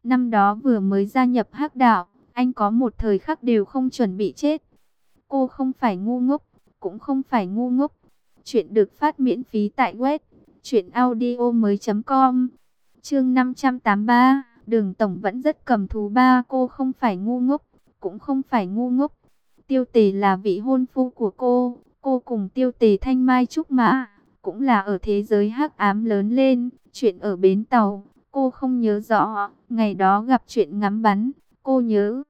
Năm đó vừa mới gia nhập Hắc đạo, anh có một thời khắc đều không chuẩn bị chết. Cô không phải ngu ngốc, cũng không phải ngu ngốc. Chuyện được phát miễn phí tại web truyệnaudiomoi.com. Chương 583, Đường tổng vẫn rất cầm thú ba. Cô không phải ngu ngốc, cũng không phải ngu ngốc. Tiêu Tề là vị hôn phu của cô cùng Tiêu Tề thanh mai trúc mã, cũng là ở thế giới hắc ám lớn lên. Chuyện ở bến tàu, cô không nhớ rõ. Ngày đó gặp chuyện ngắm bắn, cô nhớ.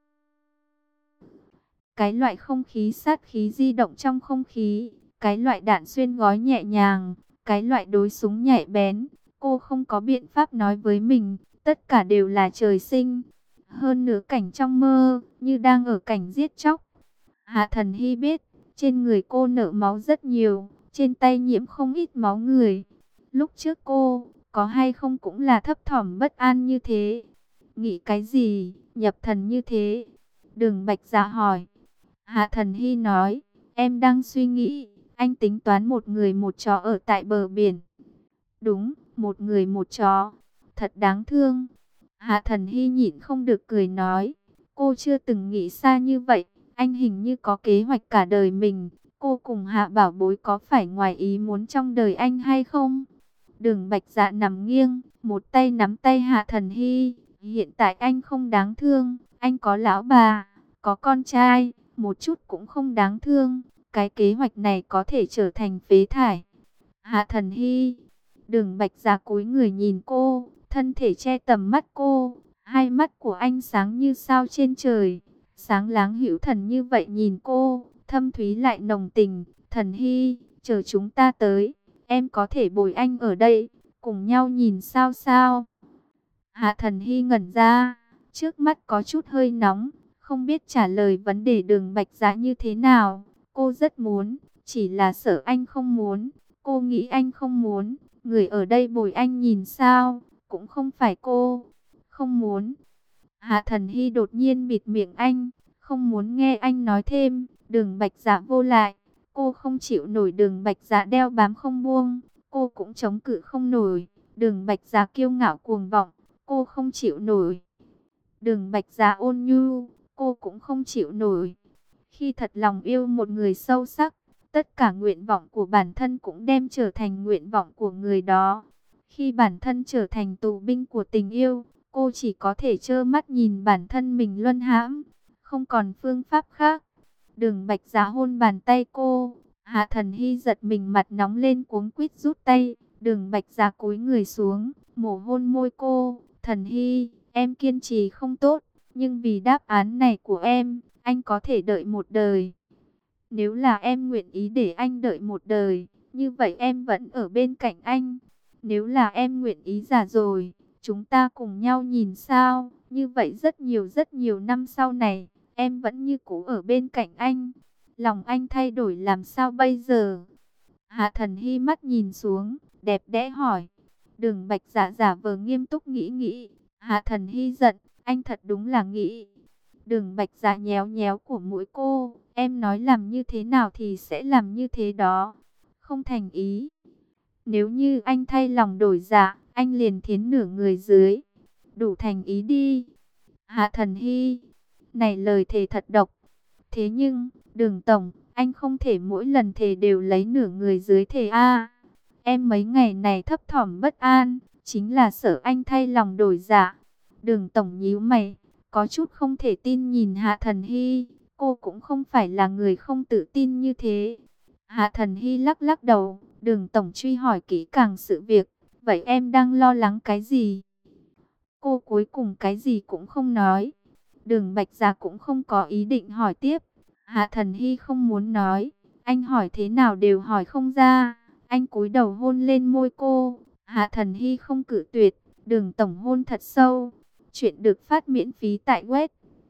Cái loại không khí sát khí di động trong không khí, cái loại đạn xuyên gói nhẹ nhàng, cái loại đối súng nhạy bén. Cô không có biện pháp nói với mình, tất cả đều là trời sinh. Hơn nữa cảnh trong mơ, như đang ở cảnh giết chóc. Hạ Thần Hy biết, trên người cô nở máu rất nhiều, trên tay nhiễm không ít máu người. Lúc trước cô, có hay không cũng là thấp thỏm bất an như thế. Nghĩ cái gì, nhập thần như thế? Đường Bạch Dạ hỏi. Hạ Thần Hy nói, em đang suy nghĩ, anh tính toán một người một chó ở tại bờ biển. Đúng, một người một chó, thật đáng thương. Hạ Thần Hy nhịn không được cười nói, cô chưa từng nghĩ xa như vậy, anh hình như có kế hoạch cả đời mình. Cô cùng Hạ Bảo Bối có phải ngoài ý muốn trong đời anh hay không? Đường Bạch Dạ nằm nghiêng, một tay nắm tay Hạ Thần Hy. Hiện tại anh không đáng thương, anh có lão bà, có con trai, một chút cũng không đáng thương. Cái kế hoạch này có thể trở thành phế thải. Hạ Thần Hy, Đường Bạch Dạ cúi người nhìn cô, thân thể che tầm mắt cô. Hai mắt của anh sáng như sao trên trời, sáng láng hữu thần như vậy nhìn cô, thâm thúy lại nồng tình. Thần Hy, chờ chúng ta tới, em có thể bồi anh ở đây, cùng nhau nhìn sao sao. Hạ Thần Hy ngẩn ra, trước mắt có chút hơi nóng, không biết trả lời vấn đề Đường Bạch Dạ như thế nào. Cô rất muốn, chỉ là sợ anh không muốn. Cô nghĩ anh không muốn, người ở đây bồi anh nhìn sao, cũng không phải cô. Không muốn. Hạ Thần Hy đột nhiên bịt miệng anh, không muốn nghe anh nói thêm. Đường Bạch Dạ vô lại, cô không chịu nổi Đường Bạch Dạ đeo bám không buông, cô cũng chống cự không nổi. Đường Bạch Dạ kiêu ngạo cuồng vọng, cô không chịu nổi. Đường Bạch Dạ ôn nhu, cô cũng không chịu nổi. Khi thật lòng yêu một người sâu sắc, tất cả nguyện vọng của bản thân cũng đem trở thành nguyện vọng của người đó. Khi bản thân trở thành tù binh của tình yêu, cô chỉ có thể trơ mắt nhìn bản thân mình luân hãm, không còn phương pháp khác. Đường Bạch Dạ hôn bàn tay cô, Hạ Thần Hy giật mình mặt nóng lên cuống quýt rút tay. Đường Bạch Dạ cúi người xuống, mổ hôn môi cô. Thần Hy, em kiên trì không tốt, nhưng vì đáp án này của em, anh có thể đợi một đời. Nếu là em nguyện ý để anh đợi một đời, như vậy em vẫn ở bên cạnh anh. Nếu là em nguyện ý già rồi, chúng ta cùng nhau nhìn sao, như vậy rất nhiều năm sau này, em vẫn như cũ ở bên cạnh anh. Lòng anh thay đổi làm sao bây giờ? Hạ Thần Hy mắt nhìn xuống, đẹp đẽ hỏi. Đường Bạch Dạ giả vờ nghiêm túc nghĩ nghĩ. Hạ Thần Hy giận, anh thật đúng là nghĩ. Đường Bạch Dạ nhéo nhéo của mũi cô, em nói làm như thế nào thì sẽ làm như thế đó. Không thành ý. Nếu như anh thay lòng đổi dạ, anh liền thiến nửa người dưới. Đủ thành ý đi. Hạ Thần Hy, này lời thề thật độc. Thế nhưng, Đường tổng, anh không thể mỗi lần thề đều lấy nửa người dưới thề a. Em mấy ngày này thấp thỏm bất an, chính là sợ anh thay lòng đổi dạ. Đường tổng nhíu mày, có chút không thể tin nhìn Hạ Thần Hy. Cô cũng không phải là người không tự tin như thế. Hạ Thần Hy lắc lắc đầu. Đường tổng truy hỏi kỹ càng sự việc. Vậy em đang lo lắng cái gì? Cô cuối cùng cái gì cũng không nói. Đường Bạch Dạ cũng không có ý định hỏi tiếp. Hạ Thần Hy không muốn nói. Anh hỏi thế nào đều hỏi không ra. Anh cúi đầu hôn lên môi cô. Hạ Thần Hy không cự tuyệt. Đường tổng hôn thật sâu. Chuyện được phát miễn phí tại web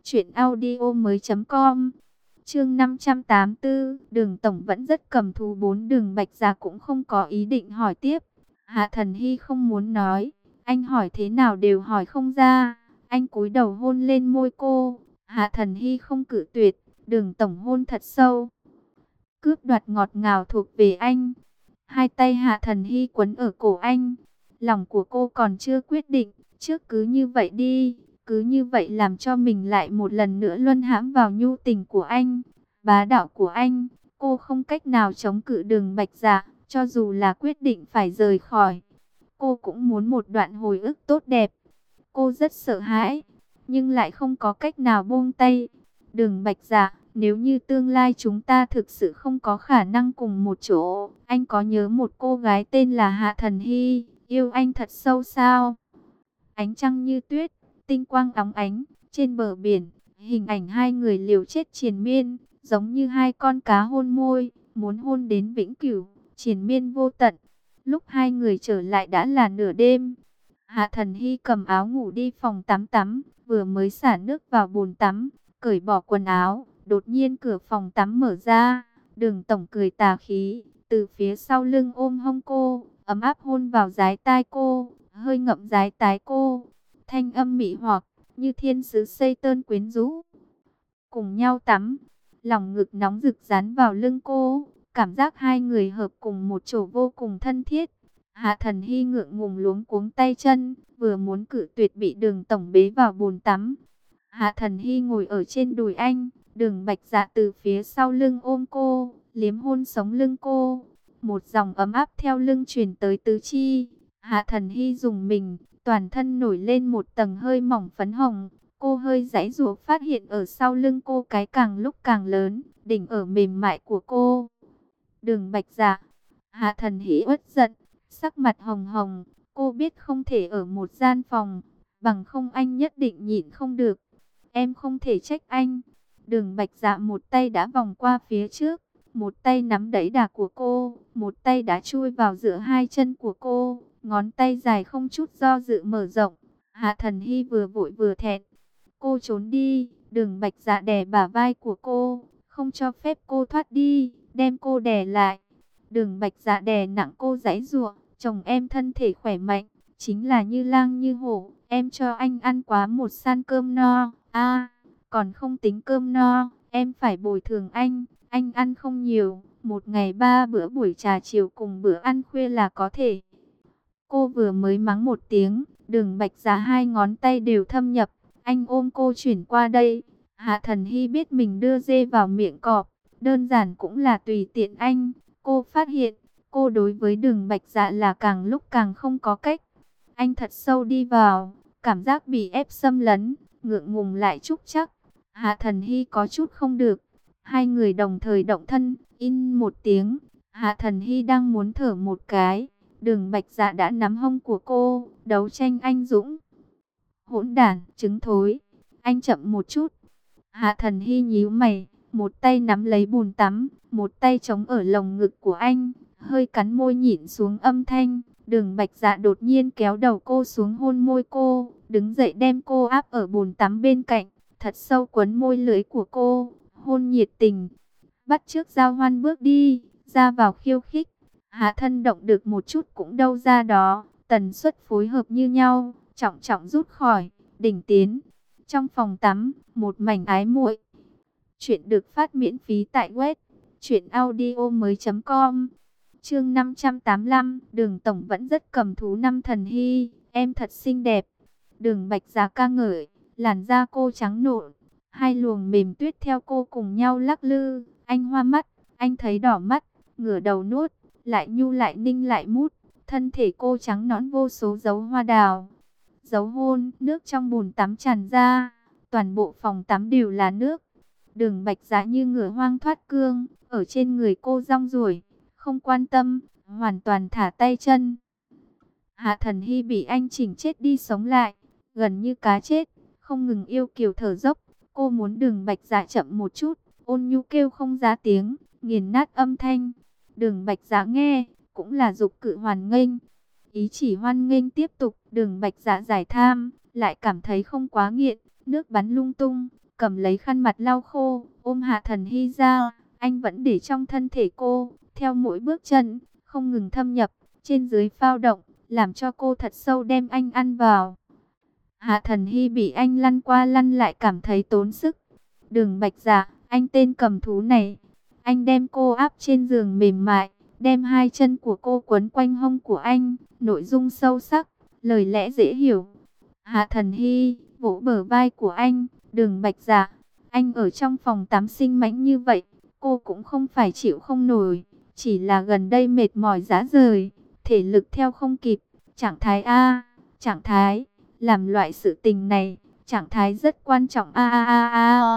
truyệnaudiomoi.com. Chương 584, Đường tổng vẫn rất cầm thú. Đường Bạch Dạ cũng không có ý định hỏi tiếp. Hạ Thần Hy không muốn nói. Anh hỏi thế nào đều hỏi không ra. Anh cúi đầu hôn lên môi cô. Hạ Thần Hy không cự tuyệt. Đường tổng hôn thật sâu. Cướp đoạt ngọt ngào thuộc về anh. Hai tay Hạ Thần Hy quấn ở cổ anh. Lòng của cô còn chưa quyết định. Trước cứ như vậy đi. cứ như vậy làm cho mình lại một lần nữa luân hãm vào nhu tình của anh, bá đạo của anh. Cô không cách nào chống cự Đường Bạch Dạ, cho dù là quyết định phải rời khỏi. Cô cũng muốn một đoạn hồi ức tốt đẹp. Cô rất sợ hãi, nhưng lại không có cách nào buông tay. Đường Bạch Dạ, nếu như tương lai chúng ta thực sự không có khả năng cùng một chỗ, anh có nhớ một cô gái tên là Hạ Thần Hy, yêu anh thật sâu sao? Ánh trăng như tuyết, tinh quang óng ánh, trên bờ biển, hình ảnh hai người liều chết triền miên, giống như hai con cá hôn môi, muốn hôn đến vĩnh cửu, triền miên vô tận. Lúc hai người trở lại đã là nửa đêm. Hạ Thần Hy cầm áo ngủ đi phòng tắm tắm, vừa mới xả nước vào bồn tắm, cởi bỏ quần áo, đột nhiên cửa phòng tắm mở ra, Đường tổng cười tà khí, từ phía sau lưng ôm hông cô, ấm áp hôn vào dái tai cô, hơi ngậm dái tái cô, thanh âm mị hoặc như thiên sứ xây tơn quyến rũ. Cùng nhau tắm, lòng ngực nóng rực dán vào lưng cô, cảm giác hai người hợp cùng một chỗ vô cùng thân thiết. Hạ Thần Hy ngượng ngùng luống cuống tay chân, vừa muốn cự tuyệt bị Đường tổng bế vào bồn tắm. Hạ Thần Hy ngồi ở trên đùi anh, Đường Bạch Dạ từ phía sau lưng ôm cô, liếm hôn sống lưng cô. Một dòng ấm áp theo lưng truyền tới tứ chi. Hạ Thần Hy dùng mình, toàn thân nổi lên một tầng hơi mỏng phấn hồng. Cô hơi giãy giụa, phát hiện ở sau lưng cô cái càng lúc càng lớn, đỉnh ở mềm mại của cô. Đường Bạch Dạ, Hạ Thần Hy uất giận, sắc mặt hồng hồng. Cô biết không thể ở một gian phòng, bằng không anh nhất định nhịn không được. Em không thể trách anh. Đường Bạch Dạ một tay đã vòng qua phía trước, một tay nắm đẫy đà của cô, một tay đã chui vào giữa hai chân của cô, ngón tay dài không chút do dự mở rộng. Hạ Thần Hy vừa vội vừa thẹn. Cô trốn đi, Đường Bạch Dạ đè bả vai của cô, không cho phép cô thoát đi, đem cô đè lại. Đường Bạch Dạ đè nặng cô giãy giụa, chồng em thân thể khỏe mạnh, chính là như lang như hổ, em cho anh ăn quá một san cơm no. Còn không tính cơm no, em phải bồi thường anh ăn không nhiều, một ngày 3 bữa buổi trà chiều cùng bữa ăn khuya là có thể. Cô vừa mới mắng một tiếng, Đường Bạch Dạ hai ngón tay đều thâm nhập, anh ôm cô chuyển qua đây. Hạ Thần Hy biết mình đưa dê vào miệng cọp, đơn giản cũng là tùy tiện anh. Cô phát hiện, cô đối với Đường Bạch Dạ là càng lúc càng không có cách. Anh thật sâu đi vào, cảm giác bị ép xâm lấn, ngượng ngùng lại trúc chắc. Hạ Thần Hy có chút không được. Hai người đồng thời động thân, in một tiếng. Hạ Thần Hy đang muốn thở một cái, Đường Bạch Dạ đã nắm hông của cô, đấu tranh anh dũng. Hỗn đản, trứng thối, anh chậm một chút. Hạ Thần Hy nhíu mày, một tay nắm lấy bồn tắm, một tay chống ở lồng ngực của anh, hơi cắn môi nhịn xuống âm thanh. Đường Bạch Dạ đột nhiên kéo đầu cô xuống hôn môi cô, đứng dậy đem cô áp ở bồn tắm bên cạnh, thật sâu quấn môi lưỡi của cô, hôn nhiệt tình. Bắt chước Giao Hoan bước đi, ra vào khiêu khích. Hạ thân động được một chút cũng đâu ra đó, tần suất phối hợp như nhau, trọng trọng rút khỏi, đỉnh tiến. Trong phòng tắm, một mảnh ái muội. Chuyện được phát miễn phí tại web truyệnaudiomoi.com. Chương 585, Đường tổng vẫn rất cầm thú. Năm Thần Hy, em thật xinh đẹp. Đường Bạch Dạ ca ngợi, làn da cô trắng nộn, hai luồng mềm tuyết theo cô cùng nhau lắc lư. Anh hoa mắt, anh thấy đỏ mắt, ngửa đầu nuốt, lại nhu lại ninh lại mút. Thân thể cô trắng nõn vô số dấu hoa đào. Dấu hôn, nước trong bồn tắm tràn ra, toàn bộ phòng tắm đều là nước. Đường Bạch Dạ như ngựa hoang thoát cương, ở trên người cô rong ruổi, không quan tâm, hoàn toàn thả tay chân. Hạ Thần Hy bị anh chỉnh chết đi sống lại, gần như cá chết, không ngừng yêu kiều thở dốc. Cô muốn Đường Bạch Dạ chậm một chút, ôn nhu kêu không ra tiếng, nghiền nát âm thanh. Đường Bạch Dạ nghe, cũng là dục cự hoàn nghênh. Ý chỉ hoan nghênh tiếp tục, Đường Bạch Dạ giải tham, lại cảm thấy không quá nghiện, nước bắn lung tung, cầm lấy khăn mặt lau khô, ôm Hạ Thần Hy ra, anh vẫn để trong thân thể cô, theo mỗi bước chân, không ngừng thâm nhập, trên dưới phao động, làm cho cô thật sâu đem anh ăn vào. Hạ Thần Hy bị anh lăn qua lăn lại cảm thấy tốn sức. Đường Bạch Dạ, anh tên cầm thú này, anh đem cô áp trên giường mềm mại, đem hai chân của cô quấn quanh hông của anh, nội dung sâu sắc, lời lẽ dễ hiểu. Hạ Thần Hy, vỗ bờ vai của anh. Đường Bạch Dạ, anh ở trong phòng tắm sinh mãnh như vậy, cô cũng không phải chịu không nổi. Chỉ là gần đây mệt mỏi rã rời, thể lực theo không kịp. Trạng thái A, trạng thái, làm loại sự tình này, trạng thái rất quan trọng a.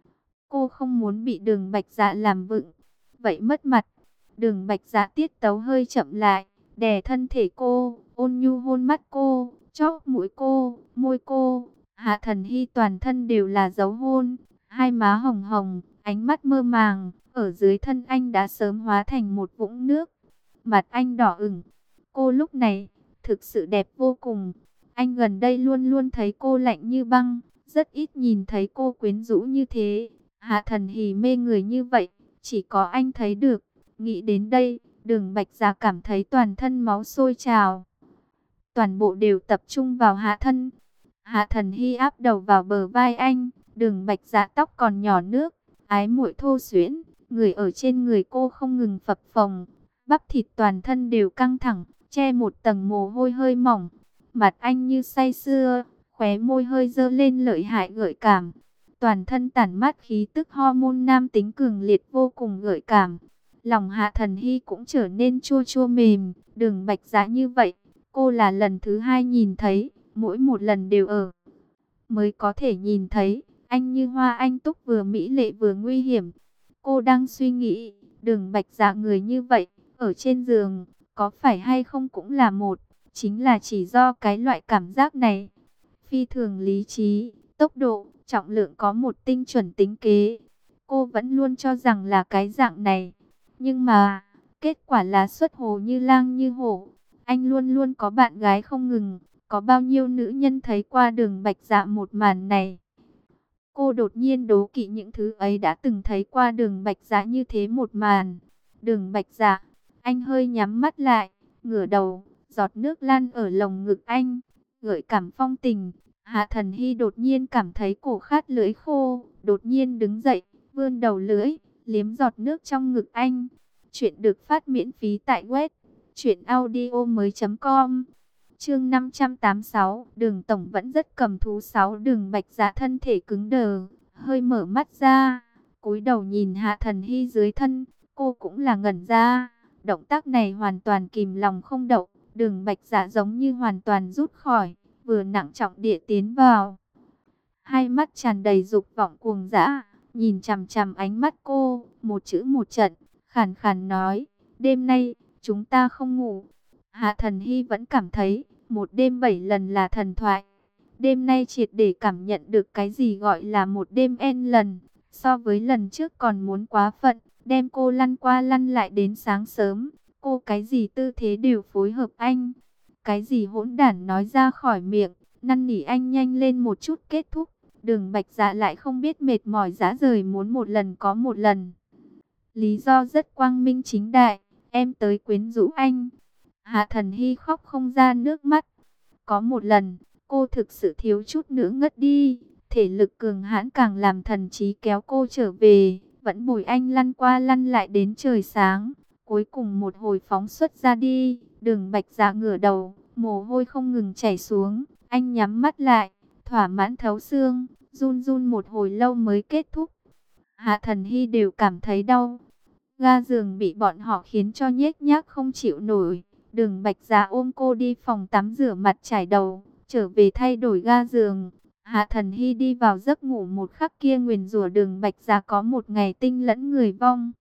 Cô không muốn bị Đường Bạch Dạ làm vựng, vậy mất mặt. Đường Bạch Dạ tiết tấu hơi chậm lại, đè thân thể cô, ôn nhu hôn mắt cô, chóp mũi cô, môi cô. Hạ Thần Hy toàn thân đều là dấu hôn, hai má hồng hồng, ánh mắt mơ màng, ở dưới thân anh đã sớm hóa thành một vũng nước. Mặt anh đỏ ửng, cô lúc này thực sự đẹp vô cùng. Anh gần đây luôn luôn thấy cô lạnh như băng, rất ít nhìn thấy cô quyến rũ như thế. Hạ Thần Hì mê người như vậy, chỉ có anh thấy được. Nghĩ đến đây, Đường Bạch Dạ cảm thấy toàn thân máu sôi trào. Toàn bộ đều tập trung vào hạ thân. Hạ Thần Hy áp đầu vào bờ vai anh, Đường Bạch Dạ tóc còn nhỏ nước, ái muội thô xuyễn, người ở trên người cô không ngừng phập phồng, bắp thịt toàn thân đều căng thẳng, che một tầng mồ hôi hơi mỏng. Mặt anh như say sưa, khóe môi hơi dơ lên lợi hại gợi cảm. Toàn thân tản mát khí tức hormone nam tính cường liệt vô cùng gợi cảm. Lòng Hạ Thần Hy cũng trở nên chua chua mềm. Đường Bạch Dạ như vậy, cô là lần thứ hai nhìn thấy, mỗi một lần đều ở mới có thể nhìn thấy. Anh như hoa anh túc, vừa mỹ lệ vừa nguy hiểm. Cô đang suy nghĩ, Đường Bạch Dạ người như vậy, ở trên giường, có phải hay không cũng là một. Chính là chỉ do cái loại cảm giác này. Phi thường lý trí, tốc độ, trọng lượng có một tinh chuẩn tính kế. Cô vẫn luôn cho rằng là cái dạng này. Nhưng mà, kết quả là xuất hồ như lang như hổ. Anh luôn luôn có bạn gái không ngừng. Có bao nhiêu nữ nhân thấy qua Đường Bạch Dạ một màn này. Cô đột nhiên đố kỵ những thứ ấy đã từng thấy qua Đường Bạch Dạ như thế một màn. Đường Bạch Dạ, anh hơi nhắm mắt lại, ngửa đầu, giọt nước lan ở lồng ngực anh, gợi cảm phong tình. Hạ Thần Hy đột nhiên cảm thấy cổ khát lưỡi khô, đột nhiên đứng dậy, vươn đầu lưỡi, liếm giọt nước trong ngực anh. Chuyện được phát miễn phí tại web truyệnaudiomoi.com. Chương 586, Đường tổng vẫn rất cầm thú. 6. Đường Bạch Dạ thân thể cứng đờ, hơi mở mắt ra, cúi đầu nhìn Hạ Thần Hy dưới thân, cô cũng là ngẩn ra. Động tác này hoàn toàn kìm lòng không đậu, Đường Bạch Dạ giống như hoàn toàn rút khỏi, vừa nặng trọng địa tiến vào. Hai mắt tràn đầy dục vọng cuồng dã, nhìn chằm chằm ánh mắt cô, một chữ một trận, khàn khàn nói, đêm nay, chúng ta không ngủ. Hạ Thần Hy vẫn cảm thấy, một đêm 7 lần là thần thoại. Đêm nay triệt để cảm nhận được cái gì gọi là một đêm n lần, so với lần trước còn muốn quá phận, đem cô lăn qua lăn lại đến sáng sớm. Cô cái gì tư thế đều phối hợp anh. Cái gì hỗn đản nói ra khỏi miệng, năn nỉ anh nhanh lên một chút kết thúc. Đường Bạch Dạ lại không biết mệt mỏi rã rời, muốn một lần có một lần. Lý do rất quang minh chính đại, em tới quyến rũ anh. Hạ Thần Hy khóc không ra nước mắt. Có một lần, cô thực sự thiếu chút nữa ngất đi. Thể lực cường hãn càng làm thần trí kéo cô trở về, vẫn bồi anh lăn qua lăn lại đến trời sáng. Cuối cùng một hồi phóng xuất ra đi, Đường Bạch Dạ ngửa đầu, mồ hôi không ngừng chảy xuống. Anh nhắm mắt lại, thỏa mãn thấu xương, run run một hồi lâu mới kết thúc. Hạ Thần Hy đều cảm thấy đau. Ga giường bị bọn họ khiến cho nhếch nhác không chịu nổi. Đường Bạch Dạ ôm cô đi phòng tắm rửa mặt chải đầu, trở về thay đổi ga giường. Hạ Thần Hy đi vào giấc ngủ một khắc kia nguyền rủa Đường Bạch Dạ có một ngày tinh lẫn người vong.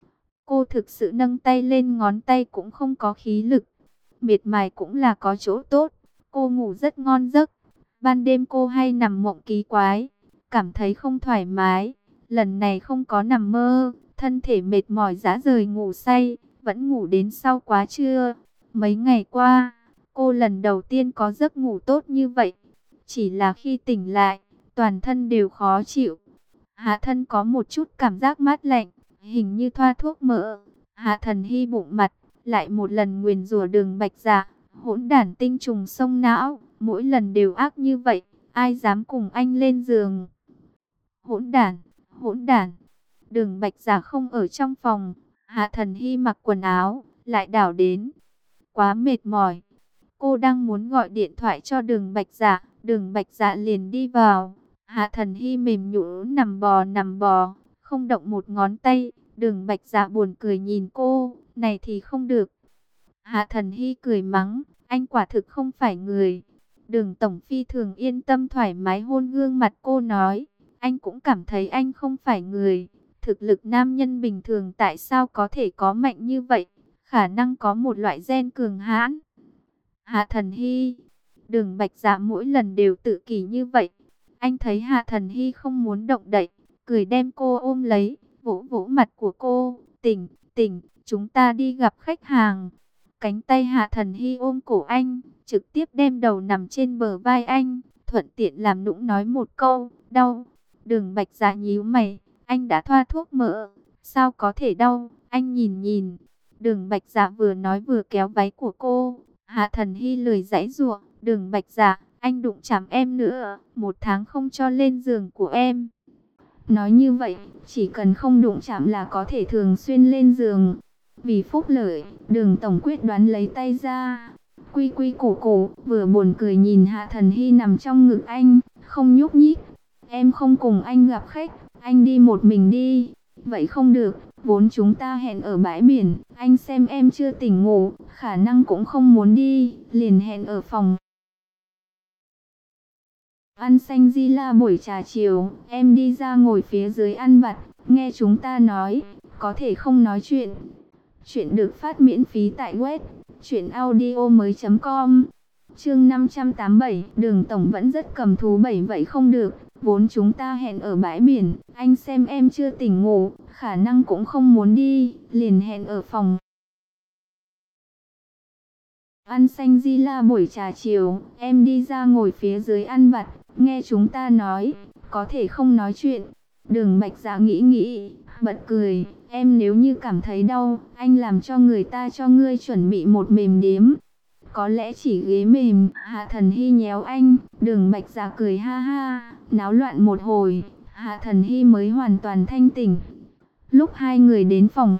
Cô thực sự nâng tay lên ngón tay cũng không có khí lực. Miệt mài cũng là có chỗ tốt. Cô ngủ rất ngon giấc. Ban đêm cô hay nằm mộng kỳ quái, cảm thấy không thoải mái. Lần này không có nằm mơ, thân thể mệt mỏi rã rời ngủ say, vẫn ngủ đến sau quá trưa. Mấy ngày qua, cô lần đầu tiên có giấc ngủ tốt như vậy. Chỉ là khi tỉnh lại, toàn thân đều khó chịu. Hạ thân có một chút cảm giác mát lạnh, hình như thoa thuốc mỡ. Hạ Thần Hy bụng mặt, lại một lần nguyền rủa Đường Bạch Dạ, hỗn đản tinh trùng sông não, mỗi lần đều ác như vậy, ai dám cùng anh lên giường. Hỗn đản, hỗn đản. Đường Bạch Dạ không ở trong phòng, Hạ Thần Hy mặc quần áo, lại đảo đến. Quá mệt mỏi. Cô đang muốn gọi điện thoại cho Đường Bạch Dạ, Đường Bạch Dạ liền đi vào. Hạ Thần Hy mềm nhũn nằm bò, không động một ngón tay. Đường Bạch Dạ buồn cười nhìn cô, này thì không được. Hạ Thần Hy cười mắng, anh quả thực không phải người. Đường Tổng phi thường yên tâm thoải mái hôn gương mặt cô nói, anh cũng cảm thấy anh không phải người. Thực lực nam nhân bình thường tại sao có thể có mạnh như vậy? Khả năng có một loại gen cường hãn. Hạ Thần Hy, Đường Bạch Dạ mỗi lần đều tự kỷ như vậy. Anh thấy Hạ Thần Hy không muốn động đậy, cười đem cô ôm lấy, vỗ vỗ mặt của cô, tỉnh, tỉnh, chúng ta đi gặp khách hàng. Cánh tay Hạ Thần Hy ôm cổ anh, trực tiếp đem đầu nằm trên bờ vai anh, thuận tiện làm nũng nói một câu, đau. Đường Bạch Dạ nhíu mày, anh đã thoa thuốc mỡ, sao có thể đau, anh nhìn nhìn. Đường Bạch Dạ vừa nói vừa kéo váy của cô. Hạ Thần Hy lười giãy giụa, Đường Bạch Dạ, anh đụng chạm em nữa, 1 tháng không cho lên giường của em. Nói như vậy, chỉ cần không đụng chạm là có thể thường xuyên lên giường. Vì phúc lợi, Đường Tổng quyết đoán lấy tay ra. Quy quy củ củ, vừa buồn cười nhìn Hạ Thần Hy nằm trong ngực anh, không nhúc nhích. Em không cùng anh gặp khách, anh đi một mình đi. Vậy không được, vốn chúng ta hẹn ở bãi biển, anh xem em chưa tỉnh ngủ, khả năng cũng không muốn đi, liền hẹn ở phòng. Ăn xanh di la buổi trà chiều, em đi ra ngồi phía dưới ăn vặt, nghe chúng ta nói, có thể không nói chuyện. Chuyện được phát miễn phí tại web truyệnaudiomoi.com. Chương 587, Đường Tổng vẫn rất cầm thú bảy vậy không được, vốn chúng ta hẹn ở bãi biển, anh xem em chưa tỉnh ngủ, khả năng cũng không muốn đi, liền hẹn ở phòng. Ăn xanh di la buổi trà chiều, em đi ra ngồi phía dưới ăn vặt, nghe chúng ta nói, có thể không nói chuyện. Đường Bạch Dạ nghĩ, bật cười, em nếu như cảm thấy đau, anh làm cho người ta cho ngươi chuẩn bị một mềm điếm. Có lẽ chỉ ghế mềm. Hạ Thần Hy nhéo anh. Đường Bạch Dạ cười ha ha, náo loạn một hồi, Hạ Thần Hy mới hoàn toàn thanh tỉnh. Lúc hai người đến phòng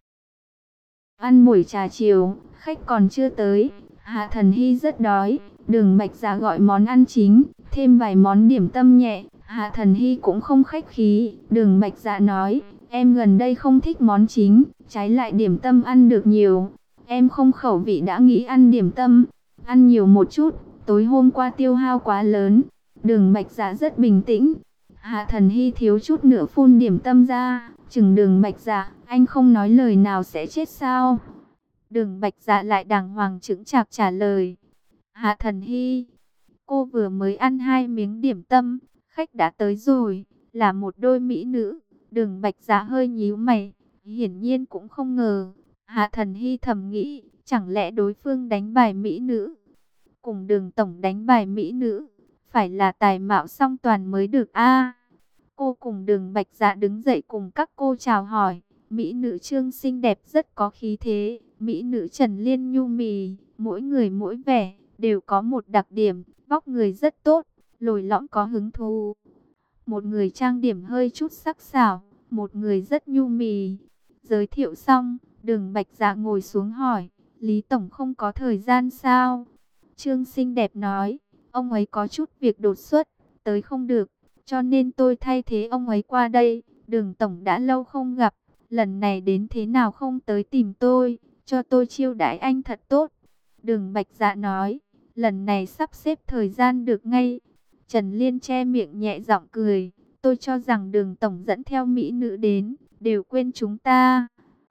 ăn buổi trà chiều, khách còn chưa tới. Hạ Thần Hy rất đói. Đường Bạch Dạ gọi món ăn chính, thêm vài món điểm tâm nhẹ. Hạ Thần Hy cũng không khách khí. Đường Bạch Dạ nói, em gần đây không thích món chính, trái lại điểm tâm ăn được nhiều. Em không khẩu vị đã nghĩ ăn điểm tâm, ăn nhiều một chút, tối hôm qua tiêu hao quá lớn. Đường Bạch Dạ rất bình tĩnh. Hạ Thần Hy thiếu chút nữa phun điểm tâm ra, chừng Đường Bạch Dạ, anh không nói lời nào sẽ chết sao? Đường Bạch Dạ lại đàng hoàng chững chạc trả lời. Hạ Thần Hy, cô vừa mới ăn 2 miếng điểm tâm, khách đã tới rồi, là một đôi mỹ nữ. Đường Bạch Dạ hơi nhíu mày, hiển nhiên cũng không ngờ. Hạ Thần Hy thầm nghĩ, chẳng lẽ đối phương đánh bài mỹ nữ? Cùng Đường Tổng đánh bài mỹ nữ, phải là tài mạo song toàn mới được a. Cô cùng Đường Bạch Dạ đứng dậy cùng các cô chào hỏi. Mỹ nữ Trương xinh đẹp rất có khí thế, mỹ nữ Trần Liên nhu mì, mỗi người mỗi vẻ, đều có một đặc điểm, vóc người rất tốt, lồi lõm có hứng thú. Một người trang điểm hơi chút sắc sảo, một người rất nhu mì. Giới thiệu xong, Đường Bạch Dạ ngồi xuống hỏi, Lý Tổng không có thời gian sao? Trương xinh đẹp nói, ông ấy có chút việc đột xuất, tới không được, cho nên tôi thay thế ông ấy qua đây. Đường Tổng đã lâu không gặp, lần này đến thế nào không tới tìm tôi, cho tôi chiêu đãi anh thật tốt. Đường Bạch Dạ nói, lần này sắp xếp thời gian được ngay. Trần Liên che miệng nhẹ giọng cười, tôi cho rằng Đường Tổng dẫn theo mỹ nữ đến, đều quên chúng ta.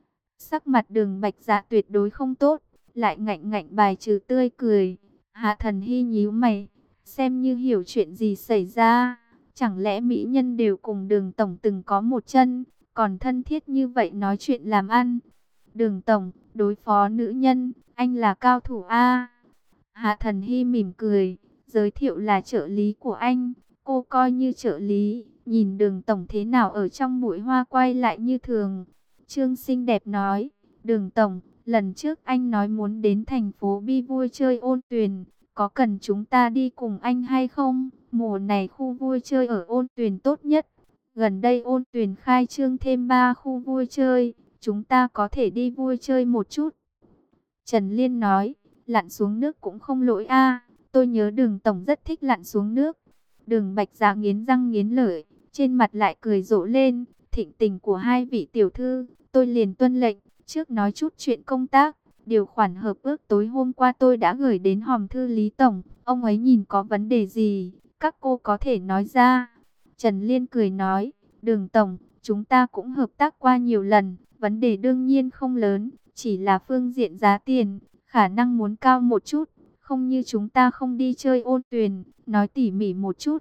Sắc mặt Đường Bạch Dạ tuyệt đối không tốt, lại ngạnh ngạnh bài trừ tươi cười. Hạ Thần Hy nhíu mày, xem như hiểu chuyện gì xảy ra. Chẳng lẽ mỹ nhân đều cùng Đường Tổng từng có một chân, còn thân thiết như vậy nói chuyện làm ăn. Đường Tổng, đối phó nữ nhân, anh là cao thủ A. Hạ Thần Hy mỉm cười, giới thiệu là trợ lý của anh. Cô coi như trợ lý, nhìn Đường Tổng thế nào ở trong bụi hoa quay lại như thường. Trương xinh đẹp nói, Đường Tổng, lần trước anh nói muốn đến thành phố Bi vui chơi Ôn Tuyền, có cần chúng ta đi cùng anh hay không? Mùa này khu vui chơi ở Ôn Tuyền tốt nhất. Gần đây Ôn Tuyền khai trương thêm 3 khu vui chơi, chúng ta có thể đi vui chơi một chút. Trần Liên nói, lặn xuống nước cũng không lỗi a. Tôi nhớ Đường Tổng rất thích lặn xuống nước. Đường Bạch Dạ nghiến răng nghiến lợi, trên mặt lại cười rộ lên. Thịnh tình của hai vị tiểu thư, tôi liền tuân lệnh. Trước nói chút chuyện công tác, điều khoản hợp ước tối hôm qua tôi đã gửi đến hòm thư Lý Tổng. Ông ấy nhìn có vấn đề gì, các cô có thể nói ra. Trần Liên cười nói, Đường Tổng, chúng ta cũng hợp tác qua nhiều lần, vấn đề đương nhiên không lớn, chỉ là phương diện giá tiền, khả năng muốn cao một chút, không như chúng ta không đi chơi Ôn Tuyền, nói tỉ mỉ một chút.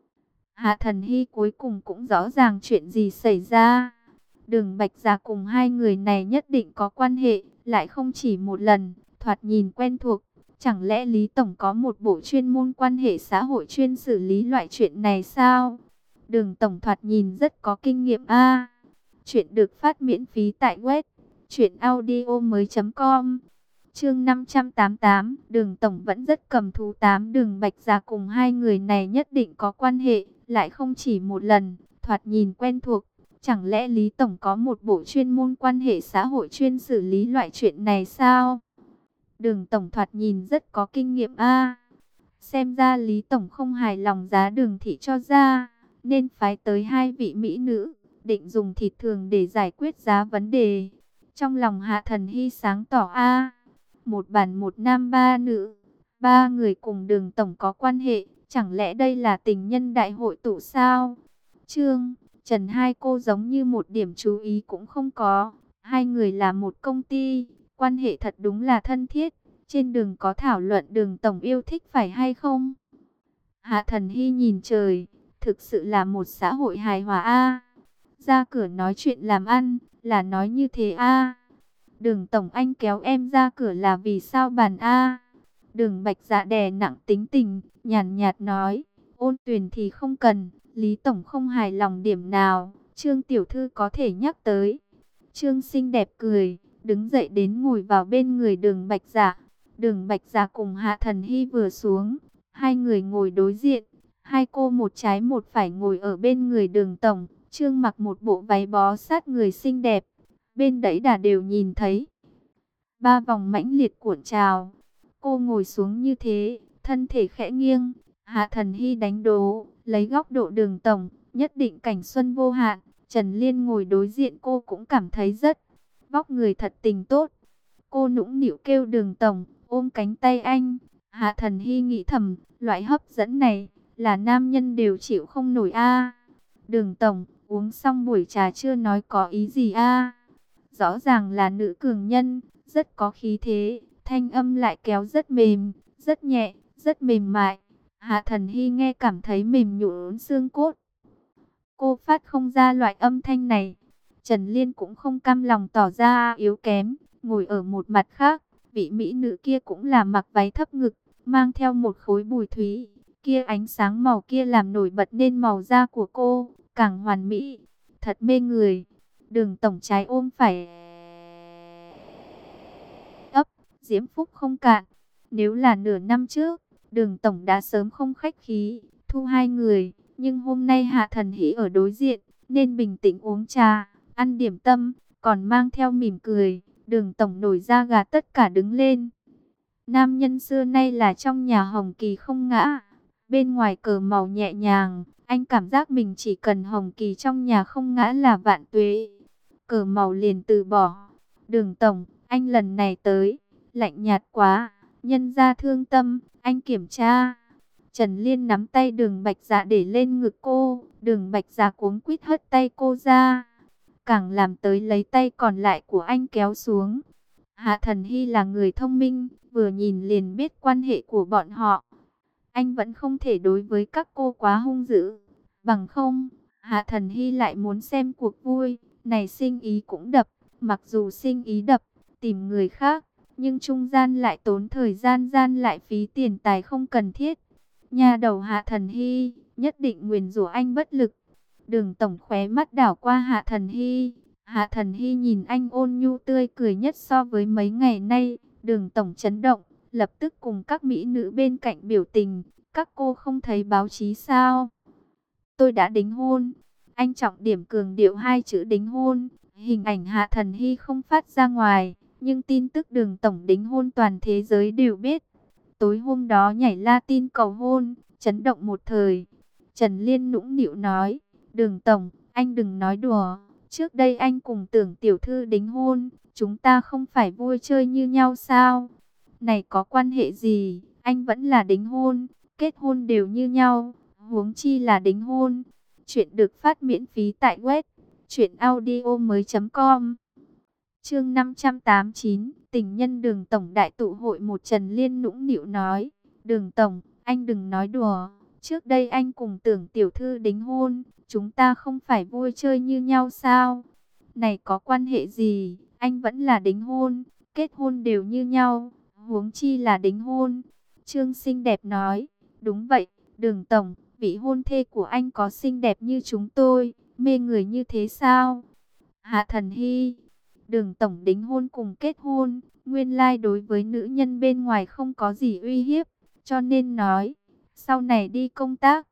Hạ Thần Hy cuối cùng cũng rõ ràng chuyện gì xảy ra. Đường Bạch Dạ cùng hai người này nhất định có quan hệ, lại không chỉ một lần, thoạt nhìn quen thuộc. Chẳng lẽ Lý Tổng có một bộ chuyên môn quan hệ xã hội chuyên xử lý loại chuyện này sao? Đường Tổng thoạt nhìn rất có kinh nghiệm a. Chuyện được phát miễn phí tại web truyệnaudiomoi.com. Chương 588, Đường Tổng vẫn rất cầm thú. Đường Bạch Dạ cùng hai người này nhất định có quan hệ, lại không chỉ một lần, thoạt nhìn quen thuộc. Chẳng lẽ Lý Tổng có một bộ chuyên môn quan hệ xã hội chuyên xử lý loại chuyện này sao? Đường Tổng thoạt nhìn rất có kinh nghiệm a. Xem ra Lý Tổng không hài lòng giá Đường thị cho ra, nên phái tới hai vị mỹ nữ, định dùng thịt thường để giải quyết giá vấn đề. Trong lòng Hạ Thần Hy sáng tỏ a. Một bản một nam ba nữ, ba người cùng Đường Tổng có quan hệ, chẳng lẽ đây là tình nhân đại hội tụ sao? Trương, Trần hai cô giống như một điểm chú ý cũng không có. Hai người là một công ty, quan hệ thật đúng là thân thiết. Trên đường có thảo luận Đường Tổng yêu thích phải hay không? Hạ Thần Hy nhìn trời, thực sự là một xã hội hài hòa a. Ra cửa nói chuyện làm ăn, là nói như thế a. Đường Tổng anh kéo em ra cửa là vì sao bàn a? Đường Bạch Dạ đè nặng tính tình, nhàn nhạt nói, Ôn Tuyền thì không cần, Lý Tổng không hài lòng điểm nào, Trương Tiểu Thư có thể nhắc tới. Trương xinh đẹp cười, đứng dậy đến ngồi vào bên người Đường Bạch Dạ. Đường Bạch Dạ cùng Hạ Thần Hy vừa xuống, hai người ngồi đối diện, hai cô một trái một phải ngồi ở bên người Đường Tổng. Trương mặc một bộ váy bó sát người xinh đẹp, bên đấy đã đều nhìn thấy. Ba vòng mãnh liệt cuộn trào, cô ngồi xuống như thế, thân thể khẽ nghiêng. Hạ Thần Hy đánh đố, lấy góc độ Đường Tổng, nhất định cảnh xuân vô hạn. Trần Liên ngồi đối diện cô cũng cảm thấy rất vóc người thật tình tốt. Cô nũng nịu kêu Đường Tổng, ôm cánh tay anh. Hạ Thần Hy nghĩ thầm, loại hấp dẫn này là nam nhân đều chịu không nổi a. Đường Tổng, uống xong buổi trà chưa nói có ý gì a? Rõ ràng là nữ cường nhân, rất có khí thế, thanh âm lại kéo rất mềm, rất nhẹ, rất mềm mại. Hạ Thần Hy nghe cảm thấy mềm nhũn xương cốt. Cô phát không ra loại âm thanh này. Trần Liên cũng không cam lòng tỏ ra yếu kém, ngồi ở một mặt khác. Vị mỹ nữ kia cũng là mặc váy thấp ngực, mang theo một khối bùi thúy. Kia ánh sáng màu kia làm nổi bật nên màu da của cô càng hoàn mỹ, thật mê người. Đường Tổng trái ôm phải ấp, diễm phúc không cạn. Nếu là nửa năm trước, Đường Tổng đã sớm không khách khí thu hai người, nhưng hôm nay Hạ Thần Hỷ ở đối diện, nên bình tĩnh uống trà, ăn điểm tâm, còn mang theo mỉm cười. Đường Tổng nổi da gà tất cả đứng lên. Nam nhân xưa nay là trong nhà hồng kỳ không ngã. Bên ngoài cờ màu nhẹ nhàng, anh cảm giác mình chỉ cần hồng kỳ trong nhà không ngã là vạn tuế. Cờ màu liền từ bỏ. Đường Tổng, anh lần này tới, lạnh nhạt quá, nhân ra thương tâm, anh kiểm tra. Trần Liên nắm tay Đường Bạch Dạ để lên ngực cô, Đường Bạch Dạ cuống quýt hất tay cô ra. Càng làm tới lấy tay còn lại của anh kéo xuống. Hạ Thần Hy là người thông minh, vừa nhìn liền biết quan hệ của bọn họ. Anh vẫn không thể đối với các cô quá hung dữ. Bằng không, Hạ Thần Hy lại muốn xem cuộc vui. Này sinh ý cũng đập. Mặc dù sinh ý đập, tìm người khác. Nhưng trung gian lại tốn thời gian lại phí tiền tài không cần thiết. Nhà đầu Hạ Thần Hy, nhất định nguyền rủa anh bất lực. Đường Tổng khóe mắt đảo qua Hạ Thần Hy. Hạ Thần Hy nhìn anh ôn nhu tươi cười nhất so với mấy ngày nay. Đường Tổng chấn động, lập tức cùng các mỹ nữ bên cạnh biểu tình. Các cô không thấy báo chí sao? Tôi đã đính hôn. Anh trọng điểm cường điệu hai chữ đính hôn. Hình ảnh Hạ Thần Hy không phát ra ngoài, nhưng tin tức Đường Tổng đính hôn toàn thế giới đều biết. Tối hôm đó nhảy Latin cầu hôn, chấn động một thời. Trần Liên nũng nịu nói, Đường tổng, anh đừng nói đùa. Trước đây anh cùng Tưởng tiểu thư đính hôn, chúng ta không phải vui chơi như nhau sao? Này có quan hệ gì, anh vẫn là đính hôn, kết hôn đều như nhau, huống chi là đính hôn. Chuyện được phát miễn phí tại web truyệnaudiomoi.com. Chương 589, tình nhân Đường tổng đại tụ hội một. Trần Liên nũng nịu nói, Đường tổng, anh đừng nói đùa, trước đây anh cùng Tưởng tiểu thư đính hôn, chúng ta không phải vui chơi như nhau sao? Này có quan hệ gì, anh vẫn là đính hôn, kết hôn đều như nhau, huống chi là đính hôn. Trương xinh đẹp nói, đúng vậy, Đường tổng, vị hôn thê của anh có xinh đẹp như chúng tôi, mê người như thế sao? Hạ Thần Hy, Đường tổng đính hôn cùng kết hôn, nguyên lai đối với nữ nhân bên ngoài không có gì uy hiếp, cho nên nói, sau này đi công tác,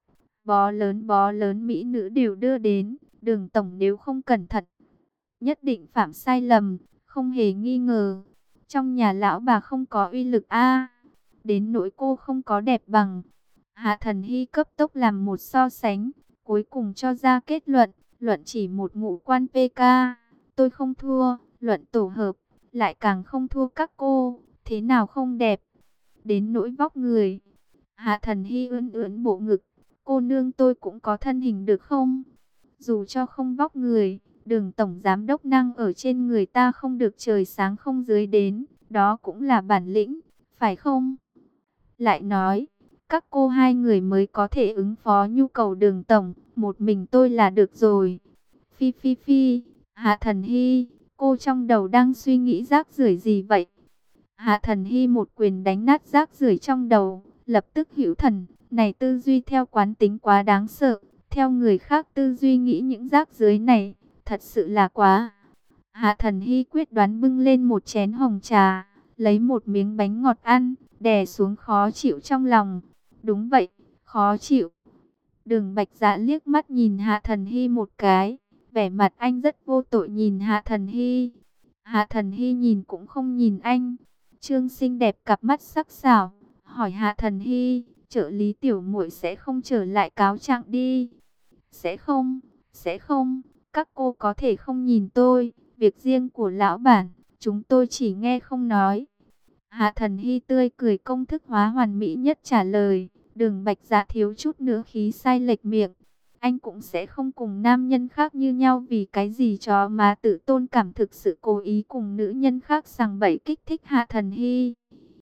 bó lớn mỹ nữ đều đưa đến, Đường tổng nếu không cẩn thận, nhất định phạm sai lầm, không hề nghi ngờ. Trong nhà lão bà không có uy lực a, đến nỗi cô không có đẹp bằng. Hạ Thần Hy cấp tốc làm một so sánh, cuối cùng cho ra kết luận, luận chỉ một ngũ quan PK, tôi không thua, luận tổ hợp, lại càng không thua các cô, thế nào không đẹp. Đến nỗi vóc người, Hạ Thần Hy ưỡn ưỡn bộ ngực, cô nương tôi cũng có thân hình được không? Dù cho không vóc người, Đường tổng giám đốc năng ở trên người ta không được trời sáng không dưới đến, đó cũng là bản lĩnh, phải không? Lại nói, các cô hai người mới có thể ứng phó nhu cầu Đường tổng, một mình tôi là được rồi. Phi phi phi, Hạ Thần Hy, cô trong đầu đang suy nghĩ rác rưởi gì vậy? Hạ Thần Hy một quyền đánh nát rác rưởi trong đầu, lập tức hữu thần, này tư duy theo quán tính quá đáng sợ, theo người khác tư duy nghĩ những rác rưởi này, thật sự là quá. Hạ Thần Hy quyết đoán bưng lên một chén hồng trà, lấy một miếng bánh ngọt ăn, đè xuống khó chịu trong lòng. Đúng vậy, khó chịu. Đường Bạch Dạ liếc mắt nhìn Hạ Thần Hy một cái, vẻ mặt anh rất vô tội nhìn Hạ Thần Hy. Hạ Thần Hy nhìn cũng không nhìn anh. Trương xinh đẹp cặp mắt sắc sảo, hỏi Hạ Thần Hy, trợ lý tiểu muội sẽ không trở lại cáo trạng đi? Sẽ không, sẽ không, các cô có thể không nhìn tôi, việc riêng của lão bản, chúng tôi chỉ nghe không nói. Hạ Thần Hy tươi cười công thức hóa hoàn mỹ nhất trả lời. Đường Bạch Dạ thiếu chút nữa khí sai lệch miệng. Anh cũng sẽ không cùng nam nhân khác như nhau vì cái gì cho mà tự tôn cảm thực sự cố ý cùng nữ nhân khác sằng bậy kích thích Hạ Thần Hy.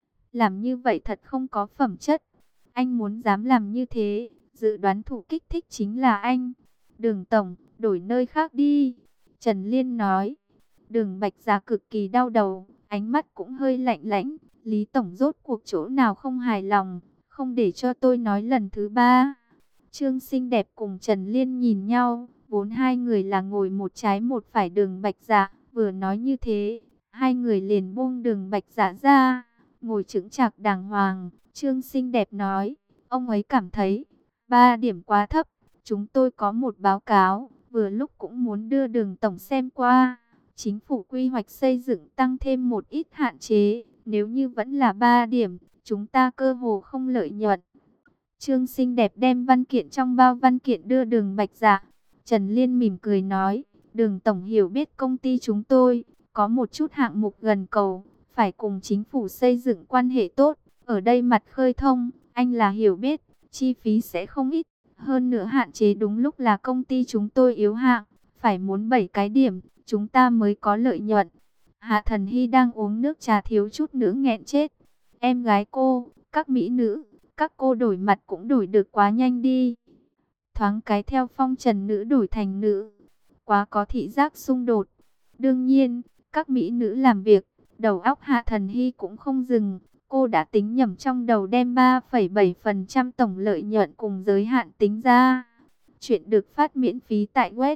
Làm như vậy thật không có phẩm chất. Anh muốn dám làm như thế, dự đoán thủ kích thích chính là anh. Đường tổng, đổi nơi khác đi. Trần Liên nói. Đường Bạch Dạ cực kỳ đau đầu, ánh mắt cũng hơi lạnh lãnh. Lý tổng rốt cuộc chỗ nào không hài lòng, không để cho tôi nói lần thứ ba. Trương xinh đẹp cùng Trần Liên nhìn nhau, vốn hai người là ngồi một trái một phải Đường Bạch Dạ, vừa nói như thế, hai người liền buông Đường Bạch Dạ ra, ngồi chững chạc đàng hoàng. Trương xinh đẹp nói, ông ấy cảm thấy 3 điểm quá thấp, chúng tôi có một báo cáo, vừa lúc cũng muốn đưa Đường tổng xem qua. Chính phủ quy hoạch xây dựng tăng thêm một ít hạn chế, nếu như vẫn là 3 điểm, chúng ta cơ hồ không lợi nhuận. Trương xinh đẹp đem văn kiện trong bao văn kiện đưa Đường Bạch Dạ. Trần Liên mỉm cười nói, Đường tổng hiểu biết công ty chúng tôi, có một chút hạng mục gần cầu, phải cùng chính phủ xây dựng quan hệ tốt. Ở đây mặt khơi thông, anh là hiểu biết, chi phí sẽ không ít. Hơn nữa hạn chế đúng lúc là công ty chúng tôi yếu hạng, phải muốn 7 cái điểm, chúng ta mới có lợi nhuận. Hạ Thần Hy đang uống nước trà thiếu chút nữa nghẹn chết. Em gái cô, các mỹ nữ, các cô đổi mặt cũng đổi được quá nhanh đi. Thoáng cái theo phong trần nữ đổi thành nữ, quá có thị giác xung đột. Đương nhiên, các mỹ nữ làm việc, đầu óc Hạ Thần Hy cũng không dừng. Cô đã tính nhầm trong đầu đem 3,7% tổng lợi nhuận cùng giới hạn tính ra. Chuyện được phát miễn phí tại web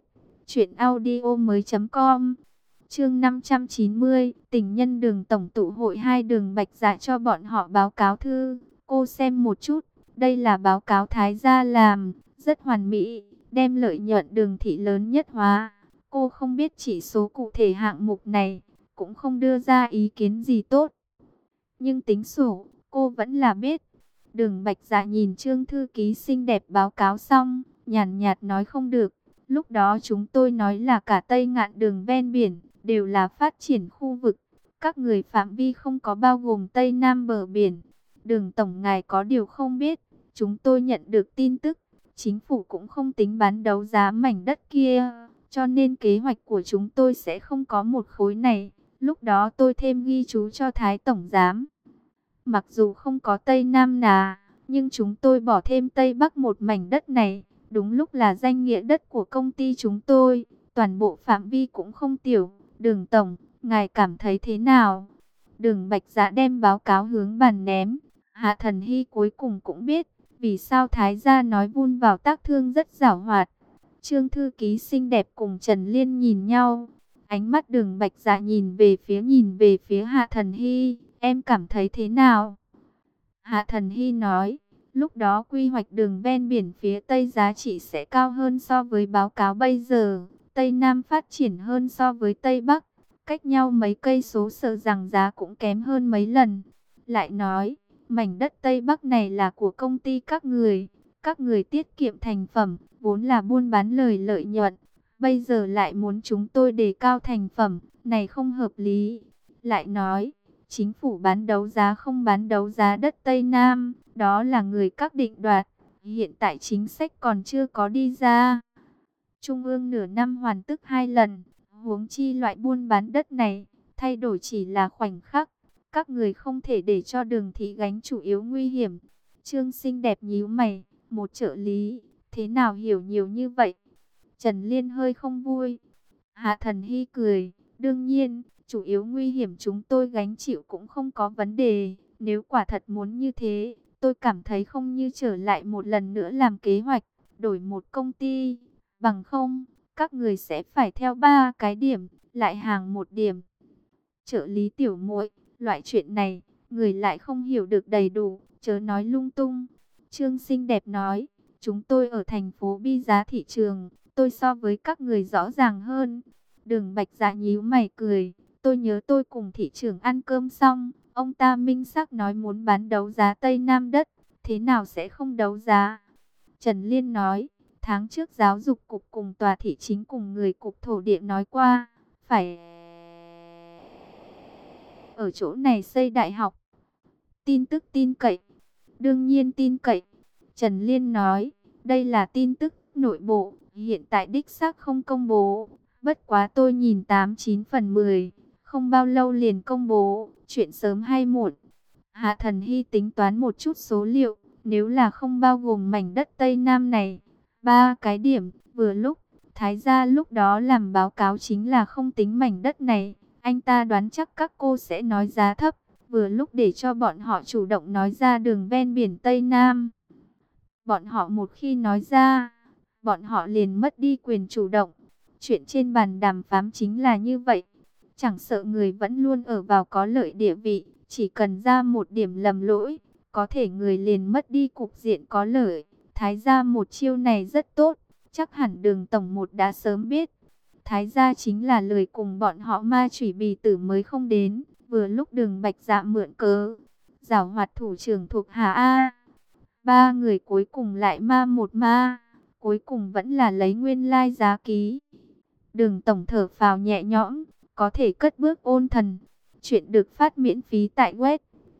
truyệnaudiomoi.com. Chương 590, tình nhân Đường tổng tụ hội. Hai Đường Bạch Dạ cho bọn họ báo cáo thư. Cô xem một chút, đây là báo cáo Thái gia làm, rất hoàn mỹ, đem lợi nhuận Đường thị lớn nhất hóa. Cô không biết chỉ số cụ thể hạng mục này, cũng không đưa ra ý kiến gì tốt. Nhưng tính sổ, cô vẫn là biết. Đường Bạch Dạ nhìn Trương thư ký xinh đẹp báo cáo xong, nhàn nhạt nói không được. Lúc đó chúng tôi nói là cả Tây Ngạn đường ven biển, đều là phát triển khu vực. Các người phạm vi không có bao gồm Tây Nam bờ biển. Đường Tổng ngài có điều không biết, chúng tôi nhận được tin tức, chính phủ cũng không tính bán đấu giá mảnh đất kia, cho nên kế hoạch của chúng tôi sẽ không có một khối này. Lúc đó tôi thêm ghi chú cho Thái Tổng Giám. Mặc dù không có Tây Nam nà, nhưng chúng tôi bỏ thêm Tây Bắc một mảnh đất này. Đúng lúc là danh nghĩa đất của công ty chúng tôi, toàn bộ phạm vi cũng không tiểu. Đường Tổng, ngài cảm thấy thế nào? Đường Bạch Dạ đem báo cáo hướng bàn ném. Hạ Thần Hy cuối cùng cũng biết, vì sao Thái gia nói vun vào tác thương rất giảo hoạt. Trương thư ký xinh đẹp cùng Trần Liên nhìn nhau. Ánh mắt Đường Bạch Dạ nhìn về phía Hạ Thần Hy. Em cảm thấy thế nào? Hạ Thần Hy nói, lúc đó quy hoạch đường ven biển phía Tây giá trị sẽ cao hơn so với báo cáo bây giờ. Tây Nam phát triển hơn so với Tây Bắc. Cách nhau mấy cây số sợ rằng giá cũng kém hơn mấy lần. Lại nói, mảnh đất Tây Bắc này là của công ty các người. Các người tiết kiệm thành phẩm, vốn là buôn bán lợi nhuận. Bây giờ lại muốn chúng tôi đề cao thành phẩm, này không hợp lý. Lại nói, chính phủ bán đấu giá không bán đấu giá đất Tây Nam, đó là người các định đoạt. Hiện tại chính sách còn chưa có đi ra. Trung ương nửa năm hoàn tức 2 lần, huống chi loại buôn bán đất này, thay đổi chỉ là khoảnh khắc. Các người không thể để cho Đường thị gánh chủ yếu nguy hiểm. Trương xinh đẹp nhíu mày, một trợ lý, thế nào hiểu nhiều như vậy? Trần Liên hơi không vui. Hạ Thần Hy cười, đương nhiên, chủ yếu nguy hiểm chúng tôi gánh chịu cũng không có vấn đề. Nếu quả thật muốn như thế, tôi cảm thấy không như trở lại một lần nữa làm kế hoạch, đổi một công ty. Bằng không, các người sẽ phải theo 3 cái điểm, lại hàng một điểm. Trợ lý tiểu muội, loại chuyện này, người lại không hiểu được đầy đủ, chớ nói lung tung. Trương xinh đẹp nói, chúng tôi ở thành phố Bi giá thị trường, tôi so với các người rõ ràng hơn. Đường Bạch Dạ nhíu mày cười, tôi nhớ tôi cùng thị trưởng ăn cơm xong, ông ta minh xác nói muốn bán đấu giá Tây Nam đất, thế nào sẽ không đấu giá? Trần Liên nói, tháng trước giáo dục cục cùng tòa thị chính cùng người cục thổ địa nói qua, phải ở chỗ này xây đại học. Tin tức tin cậy, đương nhiên tin cậy. Trần Liên nói, đây là tin tức nội bộ, hiện tại đích xác không công bố. Bất quá tôi nhìn 89/10, không bao lâu liền công bố, chuyện sớm hay muộn. Hạ Thần Hy tính toán một chút số liệu, nếu là không bao gồm mảnh đất Tây Nam này, 3 cái điểm, vừa lúc, Thái gia lúc đó làm báo cáo chính là không tính mảnh đất này. Anh ta đoán chắc các cô sẽ nói giá thấp, vừa lúc để cho bọn họ chủ động nói ra đường ven biển Tây Nam. Bọn họ một khi nói ra, bọn họ liền mất đi quyền chủ động. Chuyện trên bàn đàm phán chính là như vậy. Chẳng sợ người vẫn luôn ở vào có lợi địa vị, chỉ cần ra một điểm lầm lỗi, có thể người liền mất đi cục diện có lợi. Thái gia một chiêu này rất tốt, chắc hẳn Đường tổng một đã sớm biết. Thái gia chính là lời cùng bọn họ ma chủy bì tử mới không đến, vừa lúc Đường Bạch Dạ mượn cớ. Giảo hoạt thủ trưởng thuộc Hà A. 3 người cuối cùng lại ma một ma, cuối cùng vẫn là lấy nguyên lai giá ký. Đường tổng thở phào nhẹ nhõm, có thể cất bước ôn thần. Chuyện được phát miễn phí tại web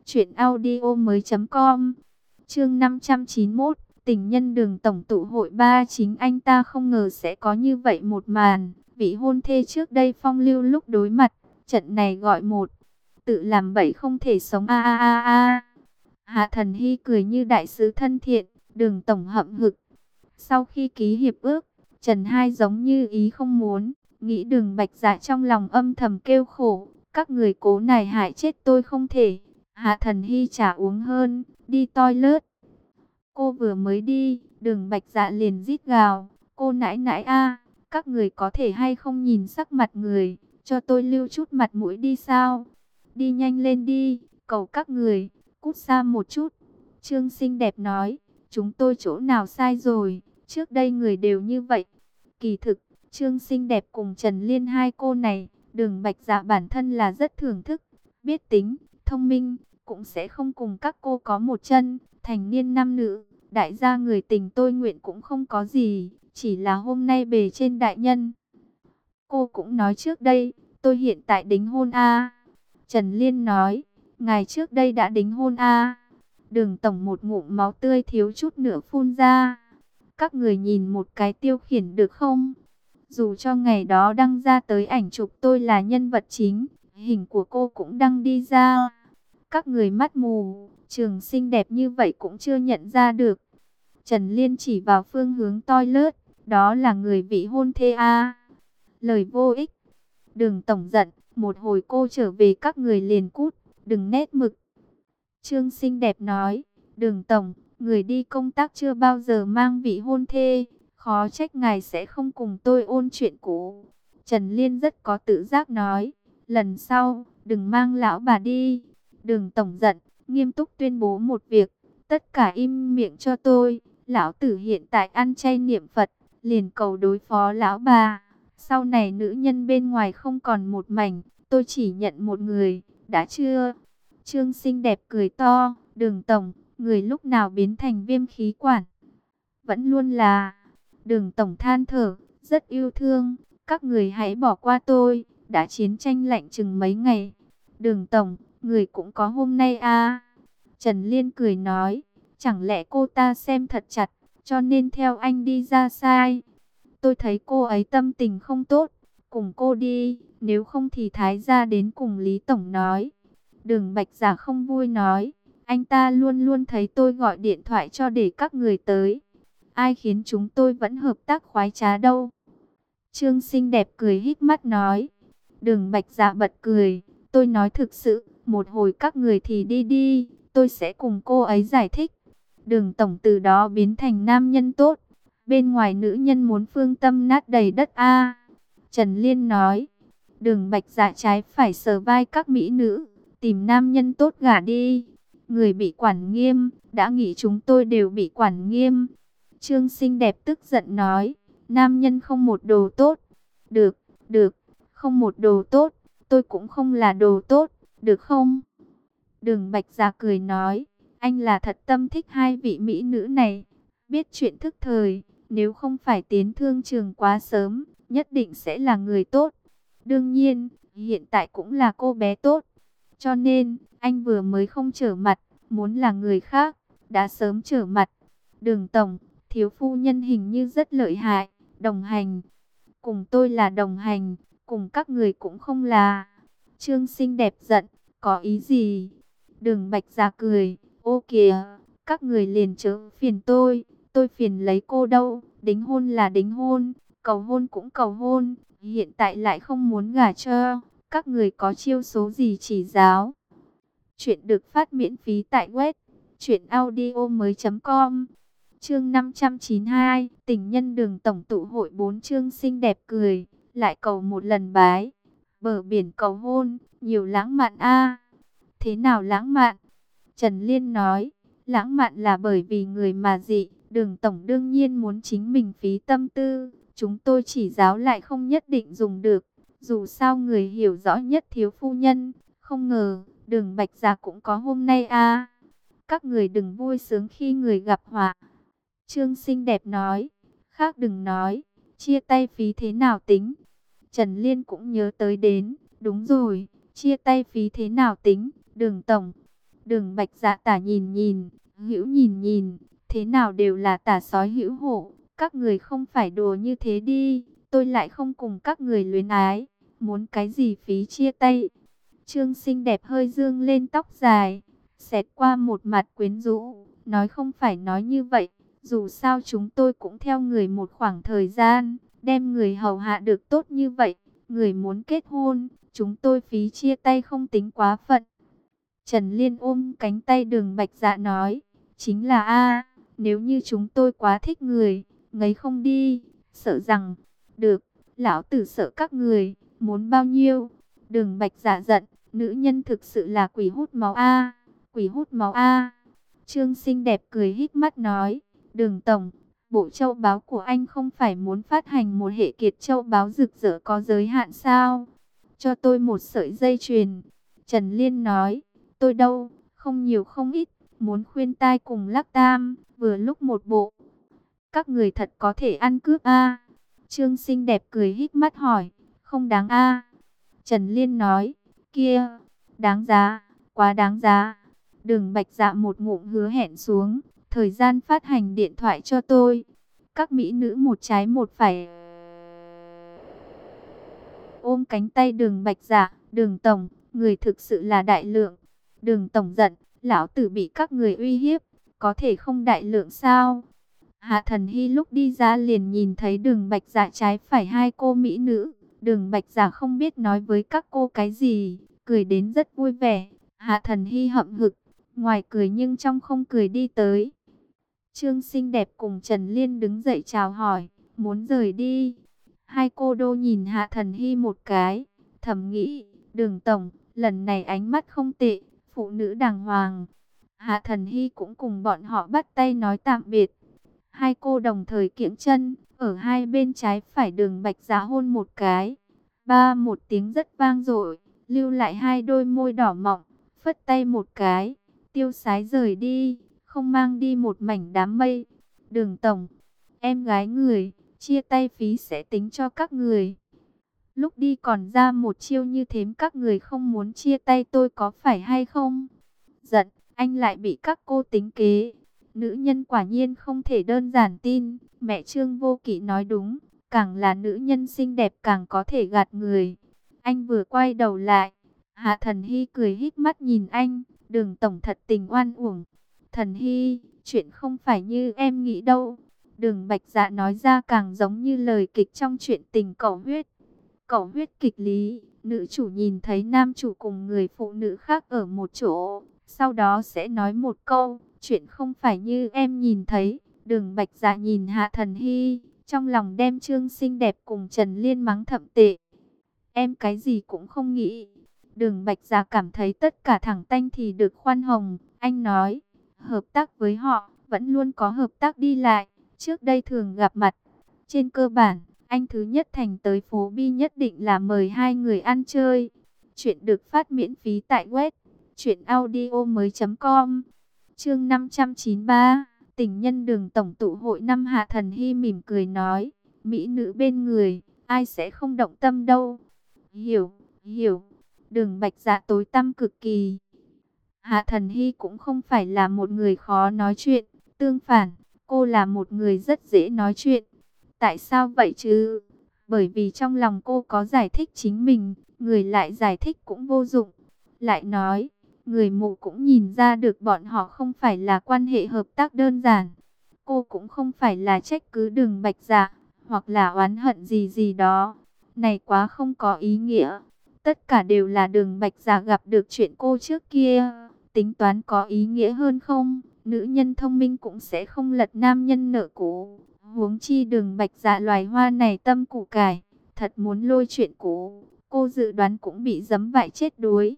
truyệnaudiomoi.com. Chương 591, tình nhân Đường tổng tụ hội 3, chính anh ta không ngờ sẽ có như vậy một màn. Vị hôn thê trước đây phong lưu lúc đối mặt, trận này gọi một tự làm bậy không thể sống a a a a. Hạ Thần Hy cười như đại sứ thân thiện, Đường tổng hậm hực. Sau khi ký hiệp ước, Trần Hai giống như ý không muốn, nghĩ Đường Bạch Dạ trong lòng âm thầm kêu khổ, các người cố này hại chết tôi không thể. Hạ Thần Hy chả uống hơn, đi toilet. Cô vừa mới đi, Đường Bạch Dạ liền rít gào, cô nãi nãi a, các người có thể hay không nhìn sắc mặt người, cho tôi lưu chút mặt mũi đi sao? Đi nhanh lên đi, cầu các người, cút xa một chút. Trương xinh đẹp nói, chúng tôi chỗ nào sai rồi, trước đây người đều như vậy. Kỳ thực, Trương xinh đẹp cùng Trần Liên hai cô này, Đường Bạch Dạ bản thân là rất thưởng thức, biết tính, thông minh, cũng sẽ không cùng các cô có một chân. thành niên nam nữ, đại gia người tình tôi nguyện cũng không có gì, chỉ là hôm nay bề trên đại nhân. Cô cũng nói trước đây, tôi hiện tại đính hôn a. Trần Liên nói, ngài trước đây đã đính hôn a. Đường tổng một ngụm máu tươi thiếu chút nữa phun ra. Các người nhìn một cái tiêu khiển được không? Dù cho ngày đó đăng ra tới ảnh chụp tôi là nhân vật chính, hình của cô cũng đăng đi ra. Các người mắt mù, trường xinh đẹp như vậy cũng chưa nhận ra được. Trần Liên chỉ vào phương hướng toilet, đó là người vị hôn thê a. Lời vô ích. Đường tổng giận, một hồi cô trở về các người liền cút, đừng nét mực. Trương xinh đẹp nói, Đường tổng, người đi công tác chưa bao giờ mang vị hôn thê, khó trách ngài sẽ không cùng tôi ôn chuyện cũ. Trần Liên rất có tự giác nói, lần sau, đừng mang lão bà đi. Đường tổng giận, nghiêm túc tuyên bố một việc, tất cả im miệng cho tôi. Lão tử hiện tại ăn chay niệm Phật, liền cầu đối phó lão bà. Sau này nữ nhân bên ngoài không còn một mảnh, tôi chỉ nhận một người, đã chưa? Trương xinh đẹp cười to, Đường tổng, người lúc nào biến thành viêm khí quản? Vẫn luôn là. Đường tổng than thở, rất yêu thương, các người hãy bỏ qua tôi, đã chiến tranh lạnh chừng mấy ngày. Đường tổng, người cũng có hôm nay à? Trần Liên cười nói, chẳng lẽ cô ta xem thật chặt, cho nên theo anh đi ra sai? Tôi thấy cô ấy tâm tình không tốt, cùng cô đi, nếu không thì Thái gia đến cùng Lý tổng nói. Đường Bạch Giả không vui nói, anh ta luôn luôn thấy tôi gọi điện thoại cho để các người tới. Ai khiến chúng tôi vẫn hợp tác khoái trá đâu. Trương xinh đẹp cười híp mắt nói. Đường Bạch Dạ bật cười, tôi nói thực sự, một hồi các người thì đi đi, tôi sẽ cùng cô ấy giải thích. Đường tổng từ đó biến thành nam nhân tốt, bên ngoài nữ nhân muốn phương tâm nát đầy đất a. Trần Liên nói. Đường Bạch Dạ trái phải sờ vai các mỹ nữ, tìm nam nhân tốt gả đi. Người bị quản nghiêm, đã nghĩ chúng tôi đều bị quản nghiêm. Trương xinh đẹp tức giận nói, nam nhân không một đồ tốt. Được, được, không một đồ tốt, tôi cũng không là đồ tốt, được không? Đường Bạch Dạ cười nói, anh là thật tâm thích hai vị mỹ nữ này, biết chuyện thức thời, nếu không phải tiến thương trường quá sớm, nhất định sẽ là người tốt. Đương nhiên, hiện tại cũng là cô bé tốt, cho nên, anh vừa mới không trở mặt, muốn là người khác, đã sớm trở mặt. Đường tổng, thiếu phu nhân hình như rất lợi hại, đồng hành. Cùng tôi là đồng hành, cùng các người cũng không là. Trương xinh đẹp giận, có ý gì? Đường Bạch Dạ cười, ô kìa, các người liền chớ phiền tôi phiền lấy cô đâu, đính hôn là đính hôn, cầu hôn cũng cầu hôn, hiện tại lại không muốn gả cho, các người có chiêu số gì chỉ giáo. Chuyện được phát miễn phí tại web truyệnaudiomoi.com. Chương 592, tình nhân Đường tổng tụ hội 4 chương xinh đẹp cười, lại cầu một lần bái. Bờ biển cầu hôn, nhiều lãng mạn a. Thế nào lãng mạn? Trần Liên nói, lãng mạn là bởi vì người mà dị, Đường tổng đương nhiên muốn chính mình phí tâm tư, chúng tôi chỉ giáo lại không nhất định dùng được. Dù sao người hiểu rõ nhất thiếu phu nhân, không ngờ Đường Bạch Dạ cũng có hôm nay a. Các người đừng vui sướng khi người gặp họa. Trương xinh đẹp nói, khác đừng nói, chia tay phí thế nào tính? Trần Liên cũng nhớ tới đến, đúng rồi, chia tay phí thế nào tính, Đường tổng. Đường Bạch Dạ tả nhìn nhìn, hữu nhìn nhìn, thế nào đều là tả sói hữu hổ, các người không phải đùa như thế đi, tôi lại không cùng các người luyến ái, muốn cái gì phí chia tay. Trương xinh đẹp hơi dương lên tóc dài, xẹt qua một mặt quyến rũ, nói không phải nói như vậy, dù sao chúng tôi cũng theo người một khoảng thời gian, đem người hầu hạ được tốt như vậy, người muốn kết hôn, chúng tôi phí chia tay không tính quá phận. Trần Liên ôm cánh tay Đường Bạch Dạ nói, chính là a, nếu như chúng tôi quá thích người, ngấy không đi, sợ rằng, được, lão tử sợ các người, muốn bao nhiêu? Đường Bạch Dạ giận, nữ nhân thực sự là quỷ hút máu a, quỷ hút máu a. Trương xinh đẹp cười híp mắt nói, Đường tổng, bộ châu báu của anh không phải muốn phát hành một hệ kiệt châu báu rực rỡ có giới hạn sao? Cho tôi một sợi dây chuyền. Trần Liên nói, tôi đâu, không nhiều không ít, muốn khuyên tai cùng Lắc Tam, vừa lúc một bộ. Các người thật có thể ăn cướp a. Trương xinh đẹp cười híp mắt hỏi, không đáng a. Trần Liên nói, kia, đáng giá, quá đáng giá. Đường Bạch Dạ một ngụm hứa hẹn xuống, thời gian phát hành điện thoại cho tôi. Các mỹ nữ một trái một phải ôm cánh tay Đường Bạch Dạ, Đường Tổng, người thực sự là đại lượng. Đường Tổng giận, lão tử bị các người uy hiếp, có thể không đại lượng sao? Hạ Thần Hy lúc đi ra liền nhìn thấy Đường Bạch Dạ trái phải hai cô mỹ nữ. Đường Bạch Dạ không biết nói với các cô cái gì, cười đến rất vui vẻ. Hạ Thần Hy hậm hực, ngoài cười nhưng trong không cười đi tới. Trương xinh đẹp cùng Trần Liên đứng dậy chào hỏi, muốn rời đi. Hai cô đô nhìn Hạ Thần Hy một cái, thầm nghĩ, Đường Tổng, lần này ánh mắt không tệ, phụ nữ đàng hoàng. Hạ Thần Hy cũng cùng bọn họ bắt tay nói tạm biệt. Hai cô đồng thời kiễng chân, ở hai bên trái phải Đường Bạch Dạ hôn một cái. Ba một tiếng rất vang dội, lưu lại hai đôi môi đỏ mọng, phất tay một cái, tiêu sái rời đi, không mang đi một mảnh đám mây. Đường Tổng, em gái người, chia tay phí sẽ tính cho các người. Lúc đi còn ra một chiêu như thế, các người không muốn chia tay tôi có phải hay không? Giận, anh lại bị các cô tính kế. Nữ nhân quả nhiên không thể đơn giản tin. Mẹ Trương Vô Kỵ nói đúng, càng là nữ nhân xinh đẹp càng có thể gạt người. Anh vừa quay đầu lại, Hạ Thần Hy cười híp mắt nhìn anh. Đường Tổng thật tình oan uổng. Thần Hy, chuyện không phải như em nghĩ đâu. Đường Bạch Dạ nói ra càng giống như lời kịch trong chuyện tình cầu huyết. Cầu huyết kịch lý, nữ chủ nhìn thấy nam chủ cùng người phụ nữ khác ở một chỗ, sau đó sẽ nói một câu, chuyện không phải như em nhìn thấy. Đường Bạch Dạ nhìn Hạ Thần Hy, trong lòng đem Trương xinh đẹp cùng Trần Liên mắng thậm tệ. Em cái gì cũng không nghĩ. Đường Bạch Dạ cảm thấy tất cả thẳng tanh thì được khoan hồng. Anh nói, hợp tác với họ, vẫn luôn có hợp tác đi lại, trước đây thường gặp mặt. Trên cơ bản, anh thứ nhất thành tới phố Bi nhất định là mời hai người ăn chơi. Chuyện được phát miễn phí tại web truyệnaudiomoi.com. Chương 593, tình nhân Đường tổng tụ hội năm. Hạ Thần Hy mỉm cười nói, mỹ nữ bên người, ai sẽ không động tâm đâu. Hiểu, hiểu. Đường Bạch Dạ tối tăm cực kỳ. Hạ Thần Hy cũng không phải là một người khó nói chuyện, tương phản, cô là một người rất dễ nói chuyện. Tại sao vậy chứ? Bởi vì trong lòng cô có giải thích chính mình, người lại giải thích cũng vô dụng. Lại nói, người mù cũng nhìn ra được bọn họ không phải là quan hệ hợp tác đơn giản. Cô cũng không phải là trách cứ Đường Bạch Dạ, hoặc là oán hận gì gì đó. Này quá không có ý nghĩa. Tất cả đều là Đường Bạch Dạ gặp được chuyện cô trước kia. Tính toán có ý nghĩa hơn không? Nữ nhân thông minh cũng sẽ không lật nam nhân nợ cũ. Huống chi Đường Bạch Dạ loài hoa này tâm củ cải, thật muốn lôi chuyện cũ, cô dự đoán cũng bị giấm vại chết đuối.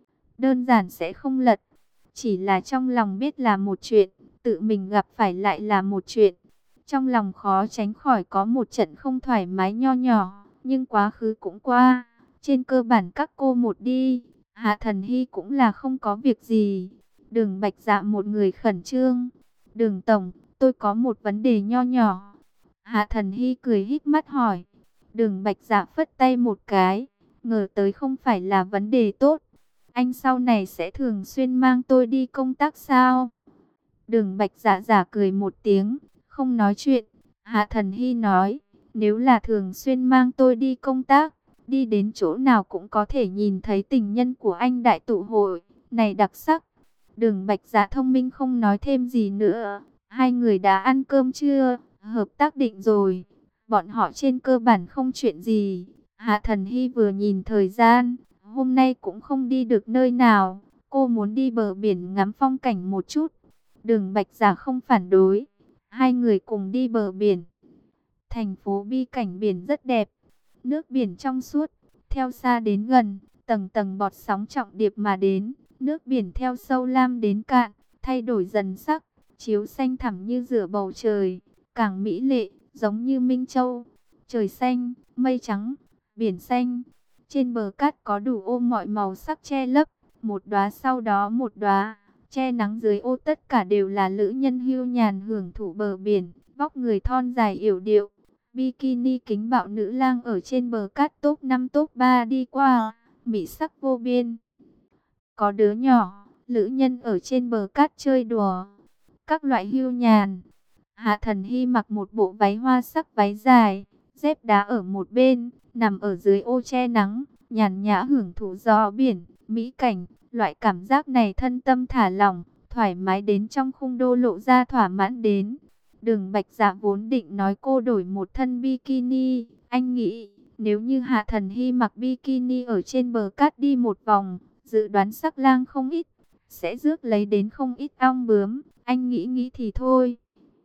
Đơn giản sẽ không lật, chỉ là trong lòng biết là một chuyện, tự mình gặp phải lại là một chuyện. Trong lòng khó tránh khỏi có một trận không thoải mái nho nhỏ, nhưng quá khứ cũng qua. Trên cơ bản các cô một đi, Hạ Thần Hy cũng là không có việc gì. Đường Bạch Dạ một người khẩn trương. Đường tổng, tôi có một vấn đề nho nhỏ. Hạ Thần Hy cười híp mắt hỏi. Đường Bạch Dạ phất tay một cái, ngờ tới không phải là vấn đề tốt. Anh sau này sẽ thường xuyên mang tôi đi công tác sao? Đường Bạch Dạ giả cười một tiếng, không nói chuyện. Hạ Thần Hy nói, nếu là thường xuyên mang tôi đi công tác, đi đến chỗ nào cũng có thể nhìn thấy tình nhân của anh đại tụ hội, này đặc sắc. Đường Bạch Dạ thông minh không nói thêm gì nữa. Hai người đã ăn cơm chưa? Hợp tác định rồi. Bọn họ trên cơ bản không chuyện gì. Hạ Thần Hy vừa nhìn thời gian, hôm nay cũng không đi được nơi nào. Cô muốn đi bờ biển ngắm phong cảnh một chút. Đường Bạch Dạ không phản đối. Hai người cùng đi bờ biển. Thành phố Bi cảnh biển rất đẹp. Nước biển trong suốt, theo xa đến gần, tầng tầng bọt sóng trọng điệp mà đến. Nước biển theo sâu lam đến cạn, thay đổi dần sắc, chiếu xanh thẳm như rửa bầu trời, càng mỹ lệ, giống như Minh Châu. Trời xanh, mây trắng, biển xanh, trên bờ cát có đủ ôm mọi màu sắc che lấp, một đóa sau đó một đóa, Che nắng dưới ô tất cả đều là lữ nhân hưu nhàn hưởng thụ bờ biển, vóc người thon dài yểu điệu. Bikini kính bạo nữ lang ở trên bờ cát top 5 top 3 đi qua, mỹ sắc vô biên. Có đứa nhỏ, lữ nhân ở trên bờ cát chơi đùa. Các loại hưu nhàn. Hạ Thần Hy mặc một bộ váy hoa sắc váy dài, dép đá ở một bên, nằm ở dưới ô che nắng, nhàn nhã hưởng thụ gió biển, mỹ cảnh. Loại cảm giác này thân tâm thả lỏng, thoải mái đến trong khung đô lộ ra thỏa mãn đến. Đường Bạch Dạ vốn định nói cô đổi một thân bikini, anh nghĩ nếu như Hạ Thần Hy mặc bikini ở trên bờ cát đi một vòng, dự đoán sắc lang không ít, sẽ rước lấy đến không ít ong bướm. Anh nghĩ nghĩ thì thôi,